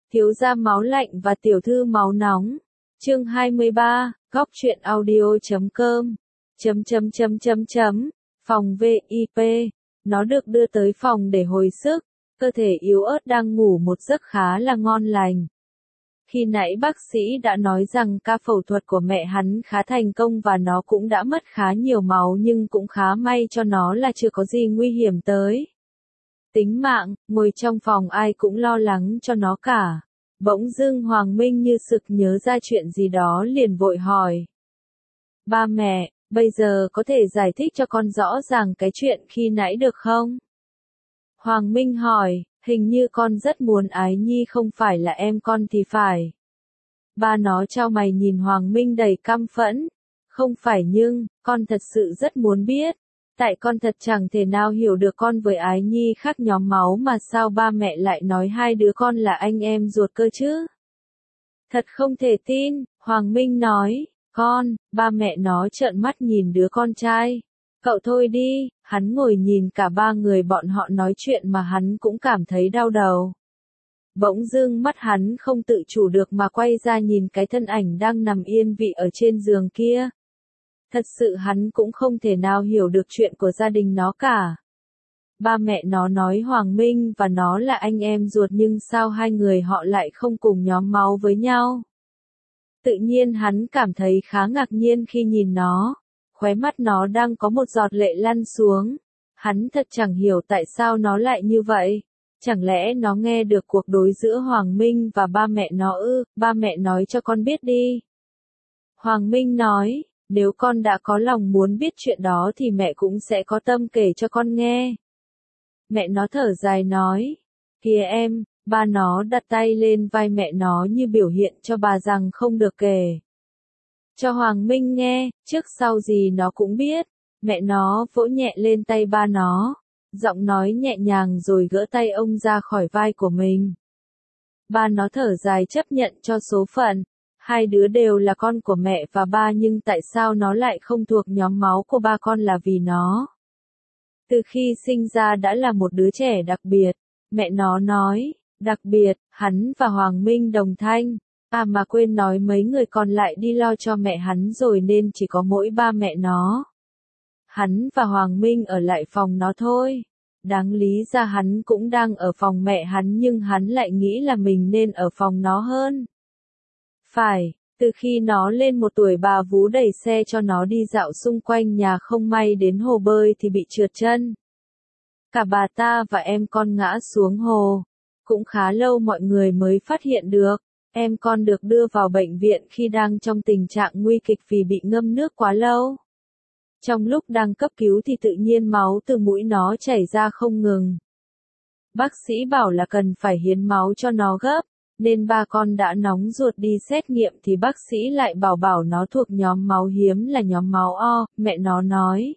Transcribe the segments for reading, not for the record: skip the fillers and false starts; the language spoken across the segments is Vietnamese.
Thiếu gia máu lạnh và tiểu thư máu nóng. Chương 23, góc truyện audio.com. Phòng VIP. Nó được đưa tới phòng để hồi sức, cơ thể yếu ớt đang ngủ một giấc khá là ngon lành. Khi nãy bác sĩ đã nói rằng ca phẫu thuật của mẹ hắn khá thành công và nó cũng đã mất khá nhiều máu, nhưng cũng khá may cho nó là chưa có gì nguy hiểm tới tính mạng. Ngồi trong phòng ai cũng lo lắng cho nó cả. Bỗng dưng Hoàng Minh như sực nhớ ra chuyện gì đó liền vội hỏi. Ba mẹ, bây giờ có thể giải thích cho con rõ ràng cái chuyện khi nãy được không? Hoàng Minh hỏi, hình như con rất muốn Ái Nhi không phải là em con thì phải. Ba nó chau mày nhìn Hoàng Minh đầy căm phẫn. Không phải nhưng, con thật sự rất muốn biết. Tại con thật chẳng thể nào hiểu được con với Ái Nhi khác nhóm máu mà sao ba mẹ lại nói hai đứa con là anh em ruột cơ chứ? Thật không thể tin, Hoàng Minh nói, ba mẹ nó trợn mắt nhìn đứa con trai. Cậu thôi đi, hắn ngồi nhìn cả ba người bọn họ nói chuyện mà hắn cũng cảm thấy đau đầu. Bỗng dưng mắt hắn không tự chủ được mà quay ra nhìn cái thân ảnh đang nằm yên vị ở trên giường kia. Thật sự hắn cũng không thể nào hiểu được chuyện của gia đình nó cả. Ba mẹ nó nói Hoàng Minh và nó là anh em ruột nhưng sao hai người họ lại không cùng nhóm máu với nhau? Tự nhiên hắn cảm thấy khá ngạc nhiên khi nhìn nó. Khóe mắt nó đang có một giọt lệ lăn xuống. Hắn thật chẳng hiểu tại sao nó lại như vậy. Chẳng lẽ nó nghe được cuộc đối giữa Hoàng Minh và ba mẹ nó ư? Ba mẹ nói cho con biết đi. Hoàng Minh nói, nếu con đã có lòng muốn biết chuyện đó thì mẹ cũng sẽ có tâm kể cho con nghe. Mẹ nó thở dài nói, kìa em, ba nó đặt tay lên vai mẹ nó như biểu hiện cho bà rằng không được kể cho Hoàng Minh nghe, trước sau gì nó cũng biết. Mẹ nó vỗ nhẹ lên tay ba nó, giọng nói nhẹ nhàng rồi gỡ tay ông ra khỏi vai của mình. Ba nó thở dài chấp nhận cho số phận. Hai đứa đều là con của mẹ và ba nhưng tại sao nó lại không thuộc nhóm máu của ba con là vì nó từ khi sinh ra đã là một đứa trẻ đặc biệt. Mẹ nó nói, đặc biệt, hắn và Hoàng Minh đồng thanh. À mà quên nói mấy người còn lại đi lo cho mẹ hắn rồi nên chỉ có mỗi ba mẹ nó. Hắn và Hoàng Minh ở lại phòng nó thôi. Đáng lý ra hắn cũng đang ở phòng mẹ hắn nhưng hắn lại nghĩ là mình nên ở phòng nó hơn. Phải, từ khi nó lên 1 tuổi bà vú đẩy xe cho nó đi dạo xung quanh nhà không may đến hồ bơi thì bị trượt chân. Cả bà ta và em con ngã xuống hồ. Cũng khá lâu mọi người mới phát hiện được. Em con được đưa vào bệnh viện khi đang trong tình trạng nguy kịch vì bị ngâm nước quá lâu. Trong lúc đang cấp cứu thì tự nhiên máu từ mũi nó chảy ra không ngừng. Bác sĩ bảo là cần phải hiến máu cho nó gấp, nên ba con đã nóng ruột đi xét nghiệm thì bác sĩ lại bảo nó thuộc nhóm máu hiếm là nhóm máu O, mẹ nó nói.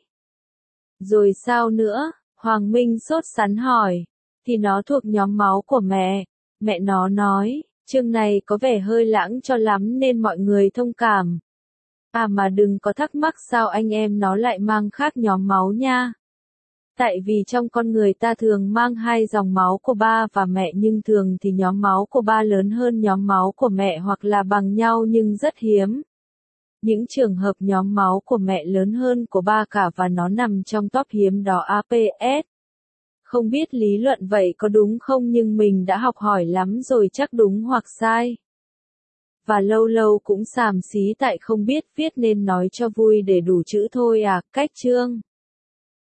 Rồi sao nữa? Hoàng Minh sốt sắng hỏi. Thì nó thuộc nhóm máu của mẹ. Mẹ nó nói, chương này có vẻ hơi lãng cho lắm nên mọi người thông cảm. À mà đừng có thắc mắc sao anh em nó lại mang khác nhóm máu nha. Tại vì trong con người ta thường mang hai dòng máu của ba và mẹ nhưng thường thì nhóm máu của ba lớn hơn nhóm máu của mẹ hoặc là bằng nhau nhưng rất hiếm. Những trường hợp nhóm máu của mẹ lớn hơn của ba cả và nó nằm trong top hiếm đó APS. Không biết lý luận vậy có đúng không nhưng mình đã học hỏi lắm rồi chắc đúng hoặc sai. Và lâu lâu cũng xàm xí tại không biết viết nên nói cho vui để đủ chữ thôi à, cách chương.